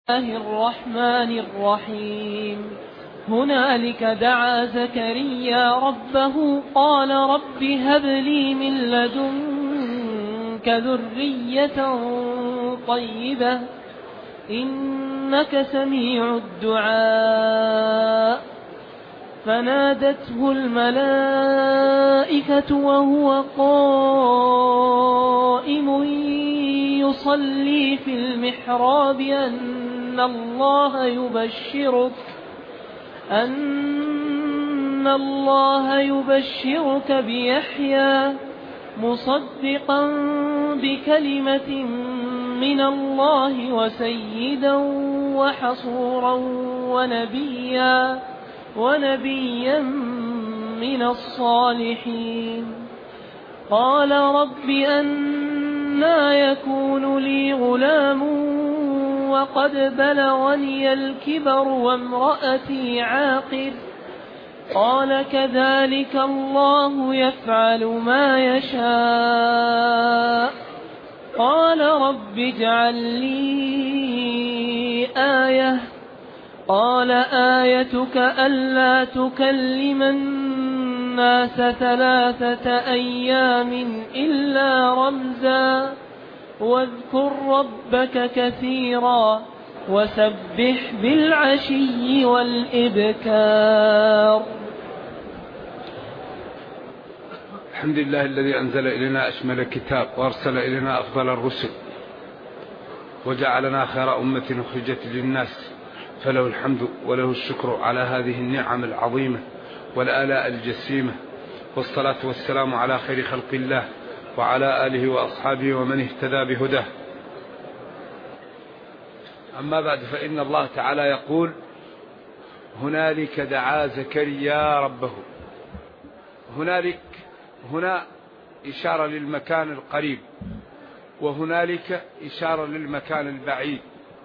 الله الرحمن الرحيم. هنالك دعا زكريا ربه قال رب هب لي من لدنك ذرية طيبة إنك سميع الدعاء. فنادته الملائكة وهو قائم يصلي في المحراب أن الله يبشرك بيحيى مصدقا بكلمة من الله وسيدا وحصورا ونبيا من الصالحين. قال رب أنى يكون لي غلام وقد بلغني الكبر وامرأتي عاقر. قال كذلك الله يفعل ما يشاء. قال رب اجعل لي آية. قال آيتك ألا تكلم الناس 3 أيام إلا رمزا واذكر ربك كثيرا وسبح بالعشي والإبكار. الحمد لله الذي أنزل إلينا أشمل الكتاب وأرسل إلينا أفضل الرسل وجعلنا خير أمة أخرجت للناس، فله الحمد وله الشكر على هذه النعم العظيمة والآلاء الجسيمة، والصلاة والسلام على خير خلق الله وعلى آله وأصحابه ومن اهتدى بهداه. أما بعد، فإن الله تعالى يقول هنالك دعا زكريا ربه. هنالك هنا إشارة للمكان القريب، وهنالك إشارة للمكان البعيد،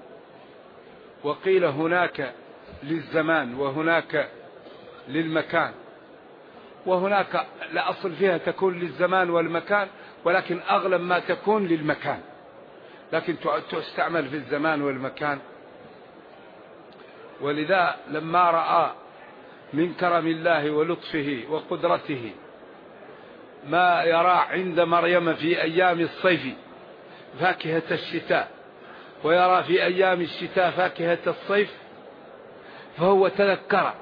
وقيل هناك للزمان وهناك للمكان، وهناك لا أصل فيها تكون للزمان والمكان، ولكن أغلب ما تكون للمكان، لكن تستعمل في الزمان والمكان. ولذا لما رأى من كرم الله ولطفه وقدرته ما يرى عند مريم في أيام الصيف فاكهة الشتاء، ويرى في أيام الشتاء فاكهة الصيف، فهو تذكر،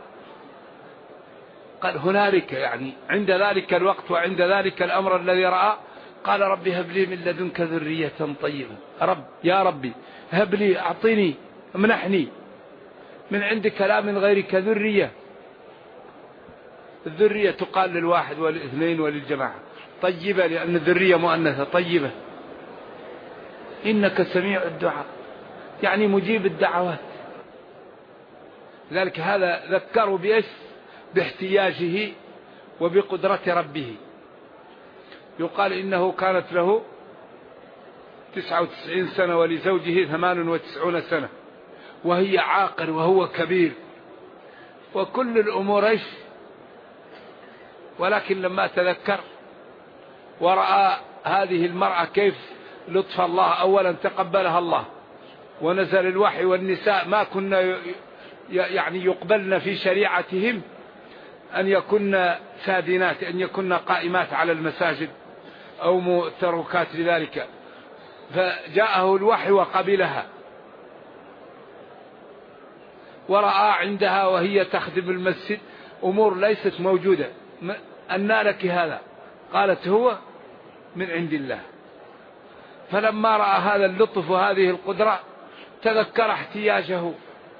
قال هنالك، يعني عند ذلك الوقت وعند ذلك الأمر الذي رأى، قال رب هب لي من لدنك ذرية طيبة. رب يا ربي هب لي، أعطني، امنحني من عندك لا من غيرك ذرية. الذرية تقال للواحد والاثنين وللجماعة، طيبة لأن الذرية مؤنثة طيبة. إنك سميع الدعاء، يعني مجيب الدعوات. لذلك هذا ذكروا بإيش؟ باحتياجه وبقدرة ربه. يقال إنه كانت له 99 سنة ولزوجه 98 سنة، وهي عاقر وهو كبير، وكل الأمور إيش؟ ولكن لما تذكر ورأى هذه المرأة كيف لطف الله، أولا تقبلها الله ونزل الوحي، والنساء ما كنا يعني يقبلن في شريعتهم أن يكن سادنات، أن يكن قائمات على المساجد أو متركات لذلك، فجاءه الوحي وقبلها، ورأى عندها وهي تخدم المسجد أمور ليست موجودة. أنى لك هذا؟ قالت هو من عند الله. فلما رأى هذا اللطف وهذه القدرة تذكر احتياجه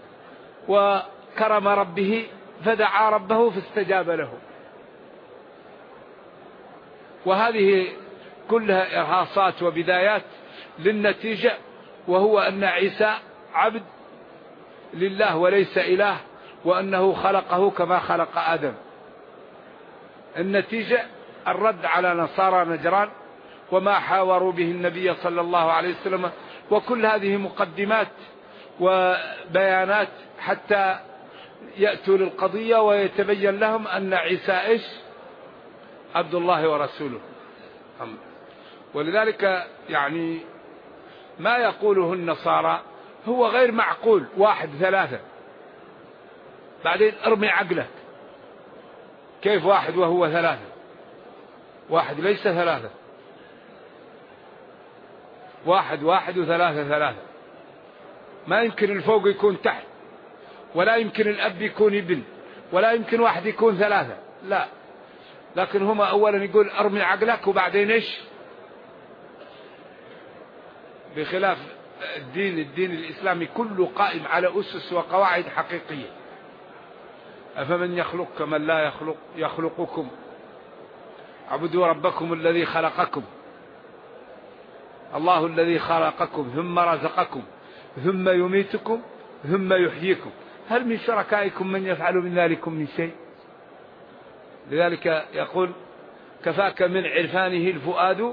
وكرم ربه، فدعا ربه فاستجاب له. وهذه كلها إرهاصات وبدايات للنتيجة، وهو أن عيسى عبد لله وليس إله، وأنه خلقه كما خلق آدم. النتيجة الرد على نصارى نجران وما حاوروا به النبي صلى الله عليه وسلم، وكل هذه مقدمات وبيانات حتى يأتوا للقضية ويتبين لهم أن عيسى إيش؟ عبد الله ورسوله. ولذلك يعني ما يقوله النصارى هو غير معقول. 1 3 بعدين ارمي عقلك، كيف 1 وهو 3؟ 1 ليس 3، 1 1 و3 3. ما يمكن الفوق يكون تحت، ولا يمكن الأب يكون ابن، ولا يمكن 1 يكون 3، لا. لكن هما أولا يقول ارمي عقلك، وبعدين ايش؟ بخلاف الدين الإسلامي كله قائم على أسس وقواعد حقيقية. أفمن يخلق كمن لا يخلق يخلقكم، اعبدوا ربكم الذي خلقكم. الله الذي خلقكم ثم رزقكم ثم يميتكم ثم يحييكم، هل من شركائكم من يفعل من ذلكم من شيء؟ لذلك يقول كفاك من عرفانه الفؤاد،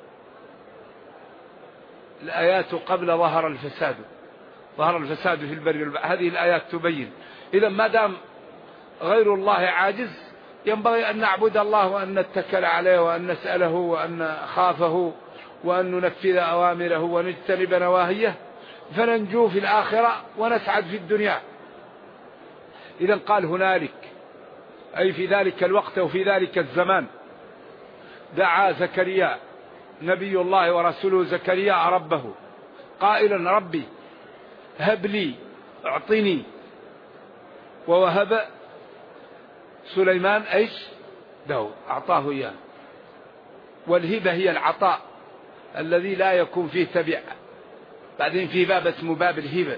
الآيات قبل ظهر الفساد. ظهر الفساد في البر والبحر، هذه الآيات تبين. إذا ما دام غير الله عاجز، ينبغي أن نعبد الله وأن نتكل عليه وأن نسأله وأن نخافه وأن ننفذ أوامره ونجتنب نواهيه، فننجو في الآخرة ونسعد في الدنيا. إذا قال هنالك، أي في ذلك الوقت وفي ذلك الزمان، دعا زكريا نبي الله ورسوله زكريا ربه قائلا ربي هب لي اعطني. ووهب سليمان ايش؟ داود، اعطاه اياه. والهبة هي العطاء الذي لا يكون فيه تبع. بعدين في باب اسمه باب الهبة،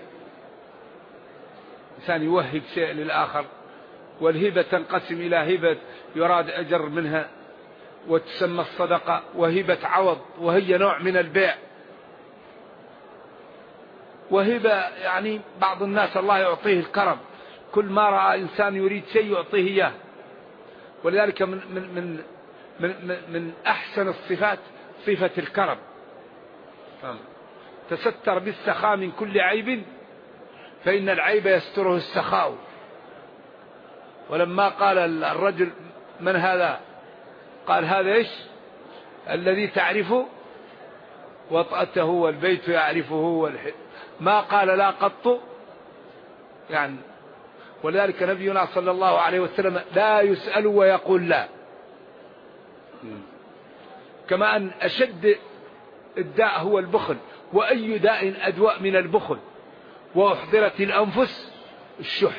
إنسان يوهب شيء للآخر. والهبة تنقسم إلى هبة يراد أجر منها وتسمى الصدقة، وهبة عوض وهي نوع من البيع. وهبة يعني بعض الناس الله يعطيه الكرم، كل ما رأى إنسان يريد شيء يعطيه إياه. ولذلك من أحسن الصفات صفة الكرم. تستر بالسخاء من كل عيب فإن العيب يستره السخاء. ولما قال الرجل من هذا؟ قال هذا إيش؟ الذي تعرفه وطأته والبيت يعرفه ما قال لا قط يعني. ولذلك نبينا صلى الله عليه وسلم لا يسأل ويقول لا. كما أن أشد الداء هو البخل، وأي داء أدواء من البخل، وأحضرت الأنفس الشح.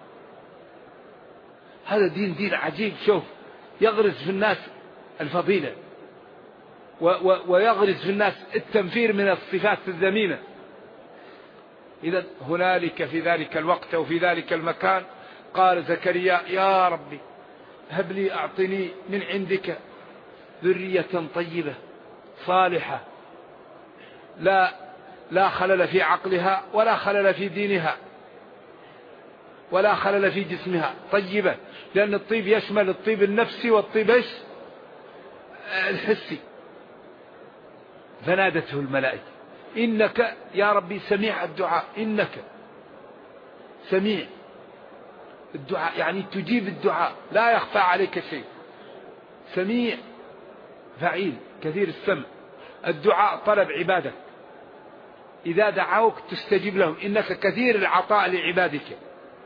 هذا دين عجيب. شوف، يغرز في الناس الفضيلة ويغرز في الناس التنفير من الصفات الذميمة. إذا هنالك في ذلك الوقت وفي ذلك المكان قال زكريا يا ربي هب لي أعطني من عندك ذرية طيبة صالحة لا خلل في عقلها ولا خلل في دينها ولا خلل في جسمها، طيبة. لأن الطيب يشمل الطيب النفسي والطيب الحسي. فنادته الملائكة إنك يا ربي سميع الدعاء، إنك سميع الدعاء يعني تجيب الدعاء، لا يخفى عليك شيء. سميع فعيل كثير السمع. الدعاء طلب عبادة، إذا دعوك تستجيب لهم، إنك كثير العطاء لعبادك.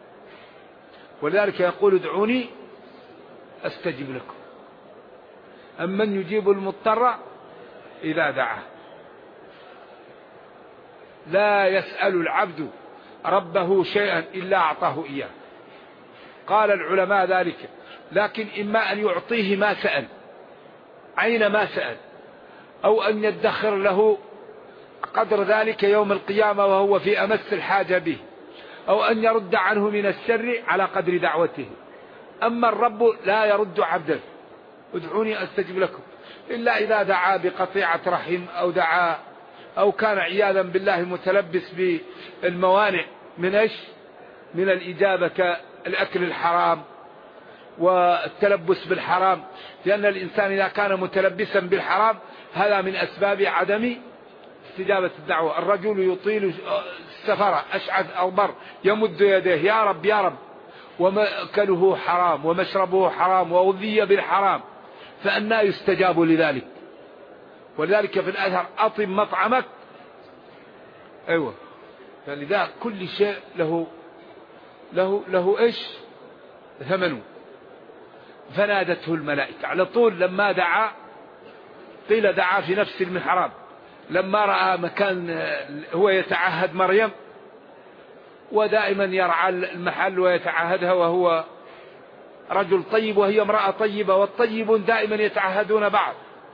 ولذلك يقول ادعوني أستجب لكم. أمن يجيب المضطر إذا دعاه. لا يسأل العبد ربه شيئا إلا أعطاه إياه. قال العلماء ذلك، لكن إما أن يعطيه ما سأل عين ما سأل، أو أن يدخر له قدر ذلك يوم القيامة وهو في أمس الحاجة به، أو أن يرد عنه من الشر على قدر دعوته. أما الرب لا يرد عبده، ادعوني أستجب لكم، إلا إذا دعا بقطيعة رحم أو دعا أو كان عياذا بالله متلبس بالموانع من إيش؟ من الإجابة، كالأكل الحرام والتلبس بالحرام. لأن الإنسان إذا كان متلبسا بالحرام هذا من أسباب عدم استجابة الدعوة. الرجل يطيل السفر أشعث أغبر يمد يديه يا رب يا رب، ومأكله حرام ومشربه حرام وغذي بالحرام، فأنا يستجاب لذلك. ولذلك في الأثر أطم مطعمك، أيوة فلذا كل شيء له إيش ثمنه. فنادته الملائكة على طول لما دعا، قيل دعا في نفس المحراب، لما رأى مكان هو يتعهد مريم، ودائما يرعى المحل ويتعهدها وهو رجل طيب وهي امرأة طيبة، والطيبون دائما يتعهدون بعض.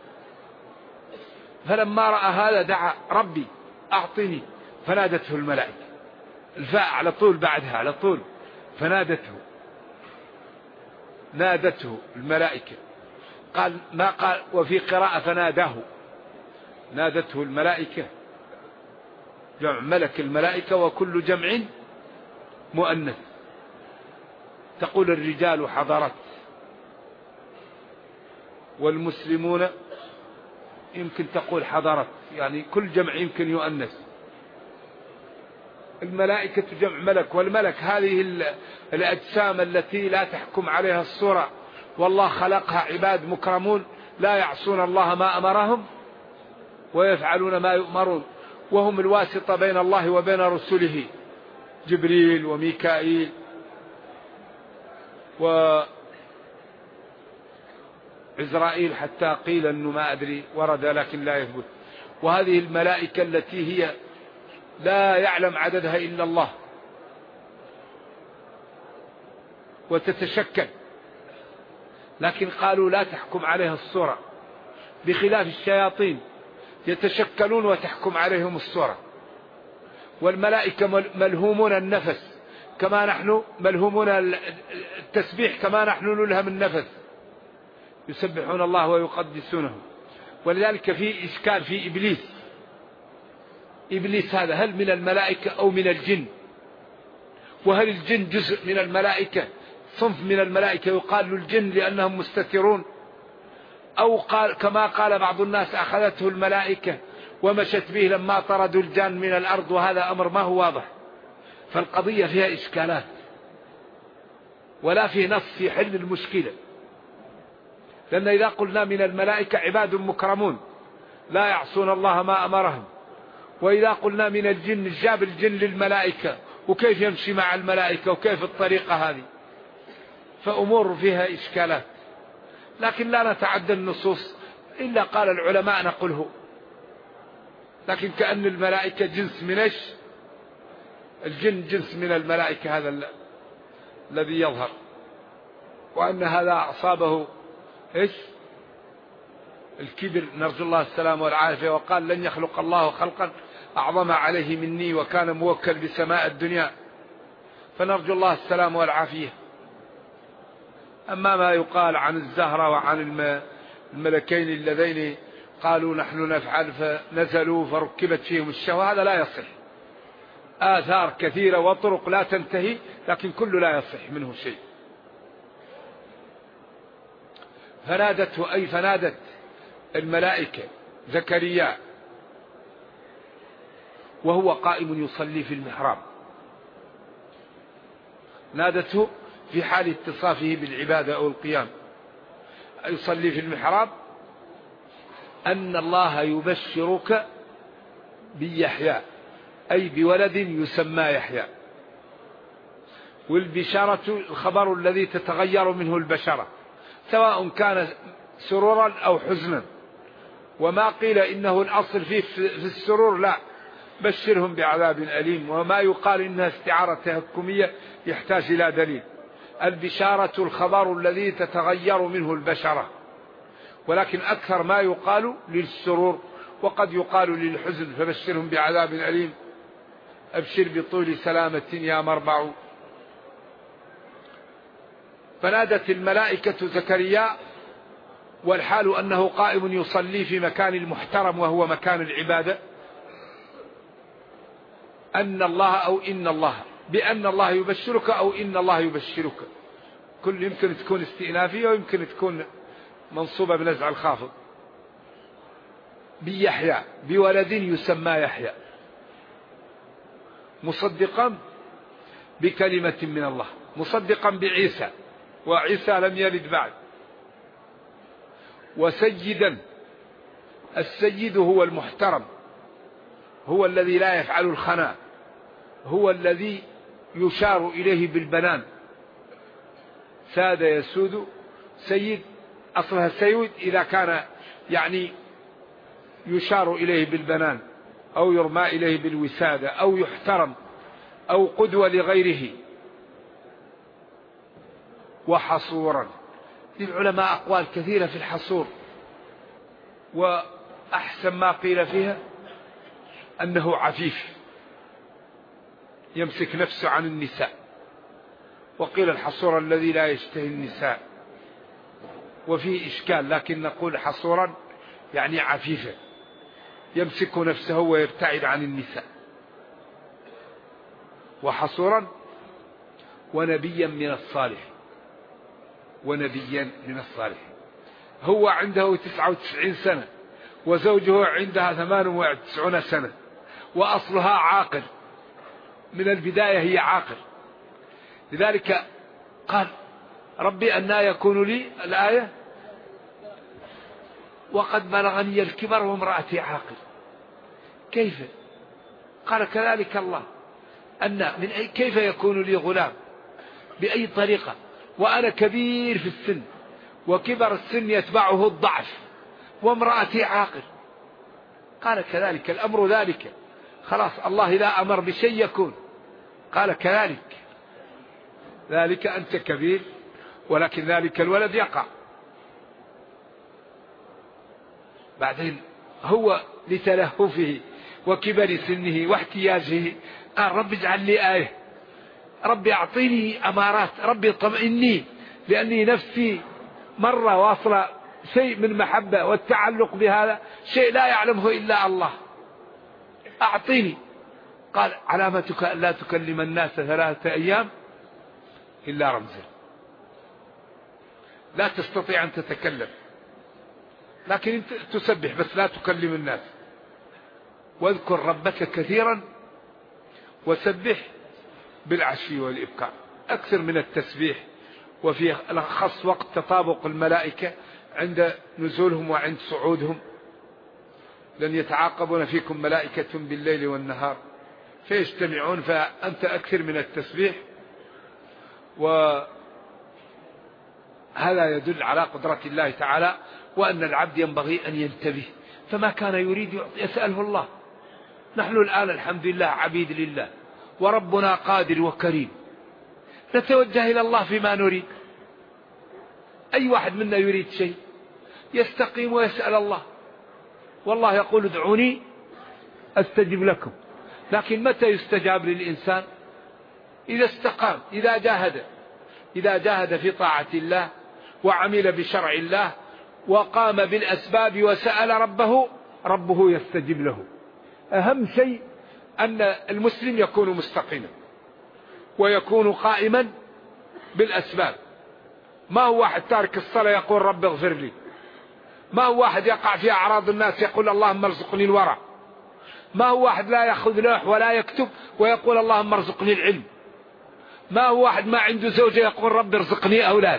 فلما رأى هذا دعا ربي أعطني، فنادته الملائكة، الفاء على طول بعدها على طول، نادته الملائكة. قال ما قال، وفي قراءة فناداه، نادته الملائكة جمع ملك الملائكة، وكل جمع مؤنث. تقول الرجال حضرت، والمسلمون يمكن تقول حضرت، يعني كل جمع يمكن يؤنث. الملائكة جمع ملك، والملك هذه الأجسام التي لا تحكم عليها الصورة، والله خلقها عباد مكرمون لا يعصون الله ما أمرهم ويفعلون ما يؤمرون، وهم الواسطة بين الله وبين رسله، جبريل وميكائيل وعزرائيل، حتى قيل أنه ما أدري ورد لكن لا يثبت. وهذه الملائكة التي هي لا يعلم عددها إلا الله، وتتشكل، لكن قالوا لا تحكم عليها الصورة، بخلاف الشياطين يتشكلون وتحكم عليهم الصورة. والملائكة ملهومون النفس كما نحن ملهومون التسبيح، كما نحن نلهم النفس، يسبحون الله ويقدسونه. ولذلك في إشكال في إبليس هذا هل من الملائكة أو من الجن؟ وهل الجن جزء من الملائكة، صنف من الملائكة يقال للجن لأنهم مستترون، أو قال كما قال بعض الناس أخذته الملائكة ومشت به لما طردوا الجان من الأرض، وهذا أمر ما هو واضح. فالقضية فيها إشكالات، ولا في نص في حل المشكلة. لأن إذا قلنا من الملائكة عباد مكرمون لا يعصون الله ما أمرهم، وإذا قلنا من الجن جاب الجن للملائكة، وكيف يمشي مع الملائكة وكيف الطريقة هذه؟ فأمور فيها إشكالات، لكن لا نتعدى النصوص إلا قال العلماء نقوله. لكن كأن الملائكة جنس من إيش؟ الجن جنس من الملائكة، هذا الذي يظهر، وأن هذا أصابه إيش؟ الكبر، نرجو الله السلام والعافية. وقال لن يخلق الله خلقا أعظم عليه مني، وكان موكل بسماء الدنيا، فنرجو الله السلام والعافية. أما ما يقال عن الزهرة وعن الملكين اللذين قالوا نحن نفعل فنزلوا فركبت فيهم الشهوة، هذا لا يصح. آثار كثيرة وطرق لا تنتهي، لكن كل لا يصح منه شيء. فنادته أي فنادت الملائكة زكريا وهو قائم يصلي في المحراب، نادته في حال اتصافه بالعبادة أو القيام، يصلي في المحراب، أن الله يبشرك بيحيى، أي بولد يسمى يحيى. والبشارة الخبر الذي تتغير منه البشرة، سواء كان سرورا أو حزنا. وما قيل إنه الأصل فيه في السرور، لا، بشرهم بعذاب أليم. وما يقال إنها استعارة تهكمية يحتاج إلى دليل. البشارة الخبر الذي تتغير منه البشرة، ولكن أكثر ما يقال للسرور، وقد يقال للحزن، فبشرهم بعذاب أليم، أبشر بطول سلامة يا مربع. فنادت الملائكة زكريا والحال أنه قائم يصلي في مكان المحترم وهو مكان العبادة، أن الله أو إن الله، بأن الله يبشرك أو إن الله يبشرك، كل يمكن تكون استئنافية ويمكن تكون منصوبة بنزع الخافض. بيحيى بولد يسمى يحيى، مصدقا بكلمة من الله، مصدقا بعيسى، وعيسى لم يلد بعد. وسيدا، السيد هو المحترم، هو الذي لا يفعل الخنا، هو الذي يشار إليه بالبنان. ساد يسود، سيد أصلها سيد إذا كان يعني يشار إليه بالبنان أو يرمى إليه بالوسادة أو يحترم أو قدوة لغيره. وحصورا، للعلماء أقوال كثيرة في الحصور، وأحسن ما قيل فيها أنه عفيف يمسك نفسه عن النساء، وقيل الحصور الذي لا يشتهي النساء، وفيه إشكال، لكن نقول حصورا يعني عفيفا يمسك نفسه ويبتعد عن النساء. وحصورا ونبيا من الصالح، ونبيا من الصالح. هو عنده 99 سنة وزوجه عندها 98 سنة، وأصلها عاقل، من البداية هي عاقل. لذلك قال ربي أنى يكون لي الآية وقد بلغني الكبر وامرأتي عاقل. كيف؟ قال كذلك الله، كيف يكون لي غلام بأي طريقة وأنا كبير في السن، وكبر السن يتبعه الضعف، وامرأتي عاقل. قال كذلك الأمر ذلك، خلاص الله إذا أمر بشيء يكون. قال كذلك، ذلك أنت كبير ولكن ذلك الولد يقع. بعدين هو لتلهفه وكبر سنه واحتياجه قال رب اجعل لي آية، ربي أعطيني أمارات، ربي طمئني، لأني نفسي مرة واصلة شيء من محبة والتعلق بهذا شيء لا يعلمه إلا الله، أعطيني. قال علامتك أن لا تكلم الناس 3 أيام إلا رمزا، لا تستطيع أن تتكلم لكن تسبح بس لا تكلم الناس. واذكر ربك كثيرا وسبح بالعشي والإبكار، أكثر من التسبيح. وفي خص وقت تطابق الملائكة عند نزولهم وعند صعودهم، لن يتعاقبون فيكم ملائكة بالليل والنهار فيجتمعون، فأنت أكثر من التسبيح. وهذا يدل على قدرة الله تعالى، وأن العبد ينبغي أن ينتبه، فما كان يريد يسأله الله. نحن الآن الحمد لله عبيد لله، وربنا قادر وكريم، نتوجه إلى الله فيما نريد. أي واحد منا يريد شيء يستقيم ويسأل الله، والله يقول ادعوني أستجب لكم. لكن متى يستجاب للإنسان؟ إذا استقام، إذا جاهد في طاعة الله وعمل بشرع الله وقام بالأسباب وسأل ربه يستجيب له. أهم شيء أن المسلم يكون مستقيما ويكون قائما بالأسباب. ما هو واحد تارك الصلاة يقول رب اغفر لي، ما هو واحد يقع في أعراض الناس يقول اللهم ارزقني الورع، ما هو واحد لا يأخذ لوح ولا يكتب ويقول اللهم ارزقني العلم، ما هو واحد ما عنده زوجة يقول رب ارزقني أولاد.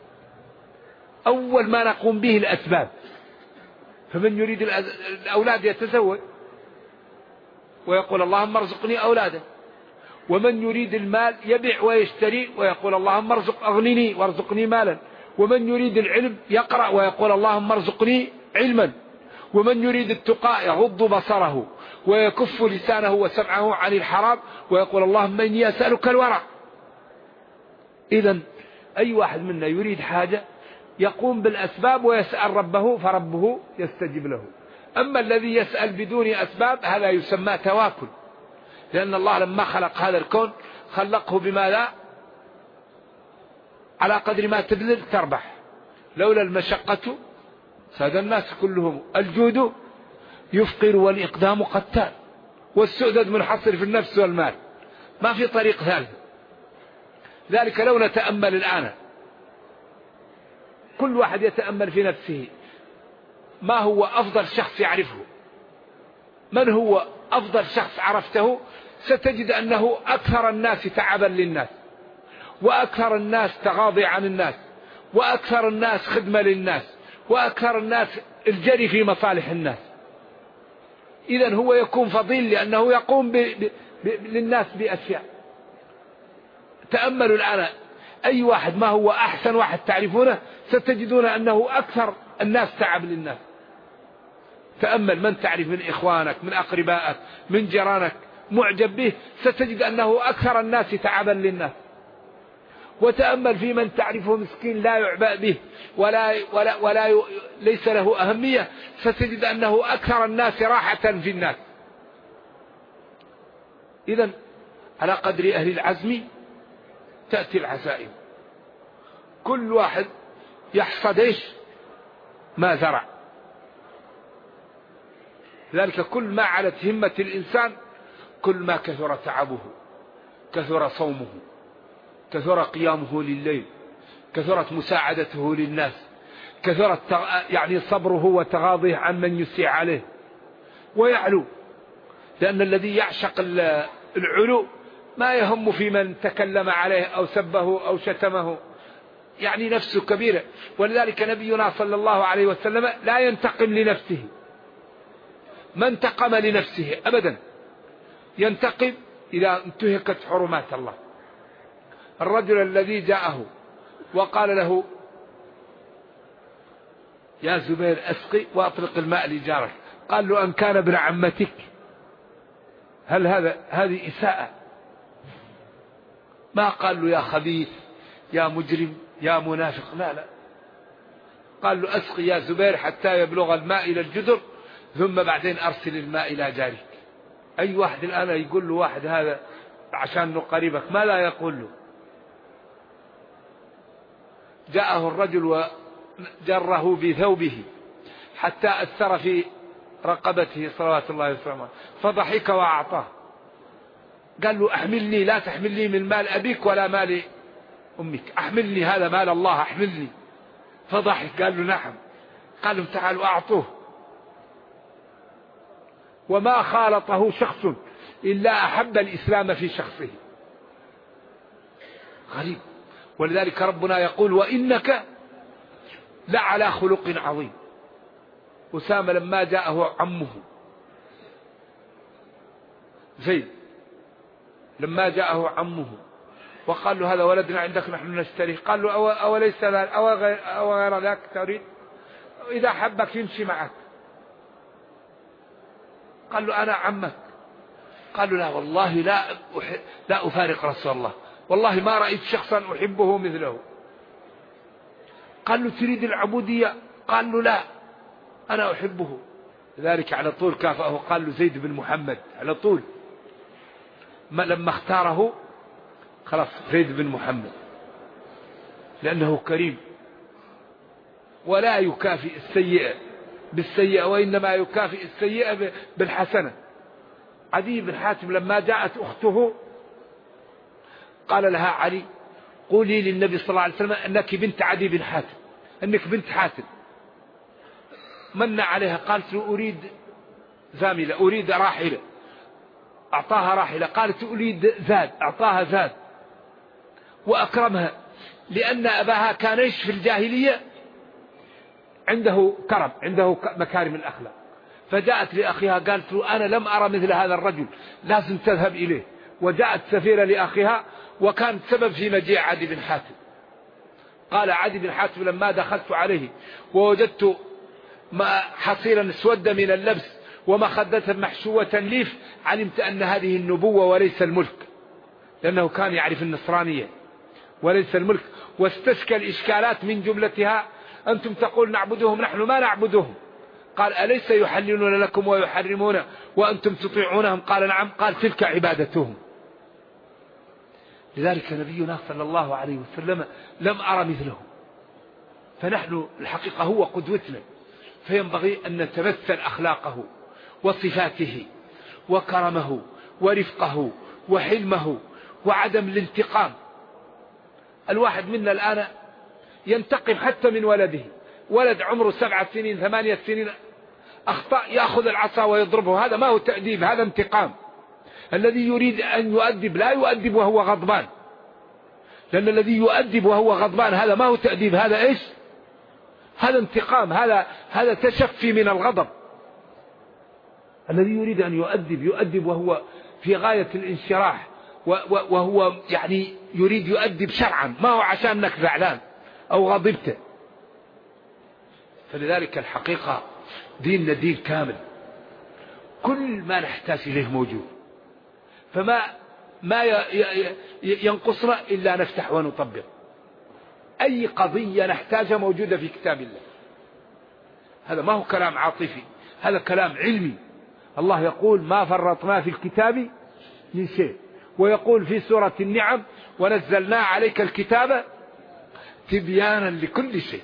أول ما نقوم به الأسباب. فمن يريد الأولاد يتزوج ويقول اللهم ارزقني أولادا، ومن يريد المال يبيع ويشتري ويقول اللهم أغنني وارزقني مالا، ومن يريد العلم يقرأ ويقول اللهم ارزقني علما، ومن يريد التقى يغض بصره ويكف لسانه وسمعه عن الحرام ويقول اللهم إني أسألك الورع. إذن أي واحد منا يريد حاجة يقوم بالأسباب ويسأل ربه فربه يستجيب له. أما الذي يسأل بدون أسباب هذا يسمى تواكل، لأن الله لما خلق هذا الكون خلقه بماذا؟ على قدر ما تبذل تربح. لولا المشقة ساد الناس كلهم، الجود يفقر والإقدام قتال، والسؤدد منحصر في النفس والمال، ما في طريق ثالث. ذلك لو نتأمل الآن، كل واحد يتأمل في نفسه، ما هو أفضل شخص يعرفه؟ من هو أفضل شخص عرفته؟ ستجد أنه أكثر الناس تعبا للناس، وأكثر الناس تغاضي عن الناس، وأكثر الناس خدمة للناس، وأكثر الناس الجري في مصالح الناس. إذن هو يكون فضيل لأنه يقوم للناس بأشياء. تأملوا الآن أي واحد ما هو أحسن واحد تعرفونه ستجدون أنه أكثر الناس تعب للناس. تأمل من تعرف من إخوانك من أقربائك من جيرانك معجب به ستجد أنه أكثر الناس تعبا للناس. وتأمل في من تعرفه مسكين لا يعبأ به ولا ليس له أهمية ستجد أنه أكثر الناس راحة في الناس. إذن على قدر أهل العزم تأتي العزائم. كل واحد يحصد إيش ما زرع. ذلك كل ما علت همة الإنسان كل ما كثر تعبه كثر صومه كثر قيامه لليل كثرت مساعدته للناس كثرت يعني صبره وتغاضيه عن من يسيء عليه ويعلو. لأن الذي يعشق العلو ما يهم في من تكلم عليه أو سبه أو شتمه يعني نفسه كبيرة. ولذلك نبينا صلى الله عليه وسلم لا ينتقم لنفسه ما انتقم لنفسه أبدا. ينتقم إذا انتهكت حرمات الله. الرجل الذي جاءه وقال له يا زبير أسقي وأطلق الماء لجارك قال له أن كان ابن عمتك هل هذه إساءة؟ ما قال له يا خبيث يا مجرم يا منافق لا قال له أسقي يا زبير حتى يبلغ الماء إلى الجدر ثم بعدين أرسل الماء إلى جارك. أي واحد الآن يقول له واحد هذا عشان قريبك ما لا يقول له. جاءه الرجل وجره بثوبه حتى أثر في رقبته صلوات الله وسلامه فضحك وأعطاه. قال له أحملني لا تحملني من مال أبيك ولا مال أمك أحملني هذا مال الله أحملني. فضحك قال له نعم. قال له تعالوا أعطوه. وما خالطه شخص إلا أحب الإسلام في شخصه. غريب. ولذلك ربنا يقول وإنك لعلى خلق عظيم. أسامة لما جاءه عمه زيد لما جاءه عمه وقال له هذا ولدنا عندك نحن نشتريه قال له أوليس أو غير ذاك تريد إذا حبك يمشي معك. قال له أنا عمك. قال له لا والله لا أفارق رسول الله والله ما رأيت شخصا أحبه مثله. قال له تريد العبودية؟ قال له لا أنا أحبه. ذلك على طول كافأه قال له زيد بن محمد على طول. لما اختاره خلاص زيد بن محمد لأنه كريم ولا يكافئ السيئة بالسيئة وإنما يكافئ السيئة بالحسنة. عدي بن حاتم لما جاءت أخته قال لها علي قولي للنبي صلى الله عليه وسلم أنك بنت عدي بن حاتم أنك بنت حاتم. من عليها قالت له أريد زاملة أريد راحلة أعطاها راحلة. قالت أريد زاد أعطاها زاد وأكرمها لأن أباها كان يعيش في الجاهلية عنده كرم عنده مكارم الأخلاق. فجاءت لأخيها قالت له أنا لم أرى مثل هذا الرجل لازم تذهب إليه. وجاءت سفيرة لأخيها وكان سبب في مجيء عدي بن حاتم. قال عدي بن حاتم لما دخلت عليه ووجدت حصيرا اسود من اللبس ومخدة محشوة ليف علمت أن هذه النبوة وليس الملك لأنه كان يعرف النصرانية وليس الملك. واستشكل إشكالات من جملتها أنتم تقول نعبدهم نحن ما نعبدهم. قال أليس يحللون لكم ويحرمون وأنتم تطيعونهم؟ قال نعم. قال تلك عبادتهم. لذلك نبينا صلى الله عليه وسلم لم أرى مثله. فنحن الحقيقة هو قدوتنا فينبغي أن نتمثل أخلاقه وصفاته وكرمه ورفقه وحلمه وعدم الانتقام. الواحد منا الآن ينتقم حتى من ولده. ولد عمره 7 سنين 8 سنين أخطأ يأخذ العصا ويضربه. هذا ما هو تأديب هذا انتقام. الذي يريد أن يؤدب لا يؤدب وهو غضبان لأن الذي يؤدب وهو غضبان هذا ما هو تأديب هذا إيش؟ هذا انتقام هذا تشفي من الغضب. الذي يريد أن يؤدب وهو في غاية الانشراح، وهو يعني يريد يؤدب شرعا، ما هو عشان أنك زعلان أو غضبت. فلذلك الحقيقة ديننا دين كامل، كل ما نحتاج إليه موجود، فما ينقصنا إلا نفتح ونطبق. أي قضية نحتاجها موجودة في كتاب الله. هذا ما هو كلام عاطفي، هذا كلام علمي. الله يقول ما فرطنا في الكتاب من شيء، ويقول في سورة النعم ونزلنا عليك الكتاب تبيانا لكل شيء.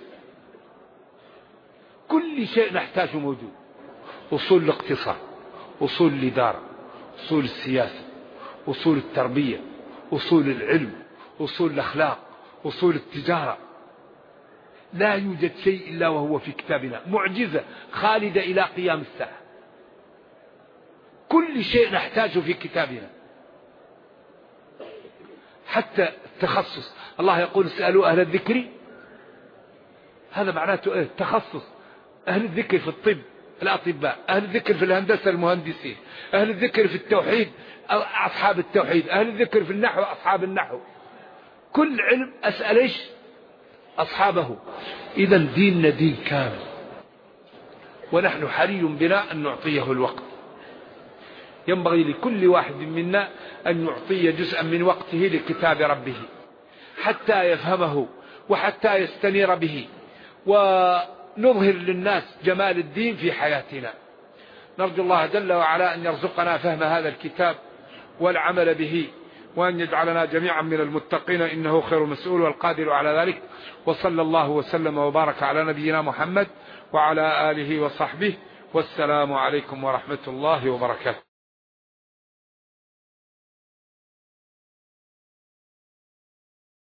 كل شيء نحتاجه موجود، أصول الاقتصاد، أصول الإدارة، أصول السياسة، أصول التربية، أصول العلم، أصول الأخلاق، أصول التجارة. لا يوجد شيء إلا وهو في كتابنا، معجزة خالدة إلى قيام الساعة. كل شيء نحتاجه في كتابنا، حتى التخصص. الله يقول اسألوا أهل الذكر، هذا معناته إيه؟ التخصص. أهل الذكر في الطب الأطباء، أهل الذكر في الهندسة المهندسين، أهل الذكر في التوحيد أصحاب التوحيد، أهل الذكر في النحو أصحاب النحو. كل علم أسأل إيش أصحابه. إذا ديننا دين كامل، ونحن حري بنا أن نعطيه الوقت. ينبغي لكل واحد منا أن يعطي جزءا من وقته لكتاب ربه حتى يفهمه وحتى يستنير به، ونظهر للناس جمال الدين في حياتنا. نرجو الله جل وعلا أن يرزقنا فهم هذا الكتاب والعمل به، وأن يجعلنا جميعا من المتقين، إنه خير مسؤول والقادر على ذلك. وصلى الله وسلم وبارك على نبينا محمد وعلى آله وصحبه، والسلام عليكم ورحمة الله وبركاته.